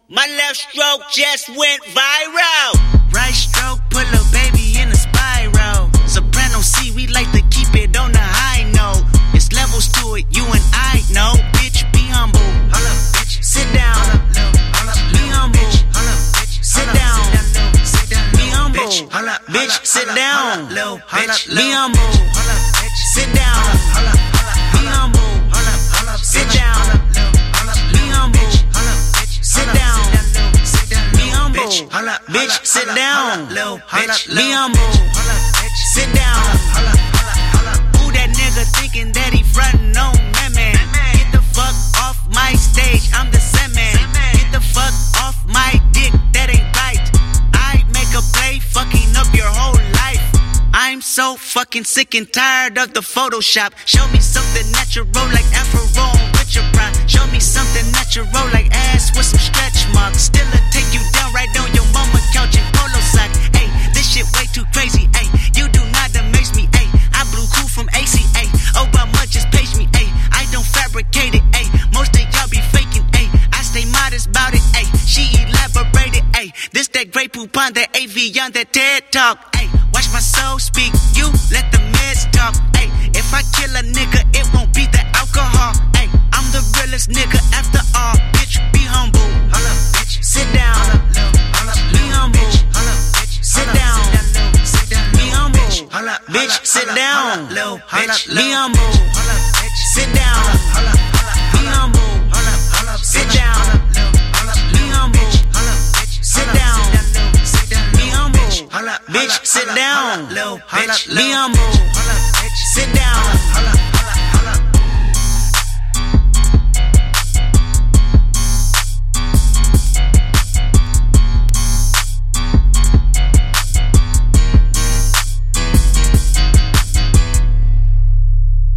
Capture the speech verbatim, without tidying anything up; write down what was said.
My left stroke just went viral. Right stroke put a baby in a spiral. Soprano C, we like to keep it on the high note. It's levels to it, you and I know. Bitch, be humble. Hold up, bitch. Sit down. Hold up, be humble. Hold up, bitch. Sit down. Be humble. Bitch, sit down. Be humble. Sit down. Be humble. Sit down. Be humble. Sit down. Be humble. Bitch, sit down. Be humble. Sit down. Who that nigga thinking that he frontin' on me, man? Get the fuck off my stage, I'm the Sandman. Get the fuck off my dick, that ain't right. I make a play, fucking up your whole life. I'm so fucking sick and tired of the Photoshop. Show me something natural like Afro with your prime. Show me something natural like ass with some stretch marks. Still a take you down right on your mama couch in polo sock. Ayy, this shit way too crazy. Ayy, you do not amaze me. Ayy, I blew cool from A C A. Obama just page me. Ayy, I don't fabricate it. Ayy, most of y'all be faking. Ayy, I stay modest about it. Ayy, she elaborated. Ayy, this that Grey Poupon, that A V on that TED Talk. Ayy, watch my soul speak. You let the meds talk. Ayy, if I kill a nigga, it won't be the alcohol. Ayy, I'm the realest nigga after all. Bitch, be humble. Hold up, bitch. Sit down. Be humble. Sit down. Be humble. Bitch, sit down. Be humble. Sit down. Be humble. Sit down. Be humble. Sit down. Be humble. Bitch, sit down. Be humble. Sit down.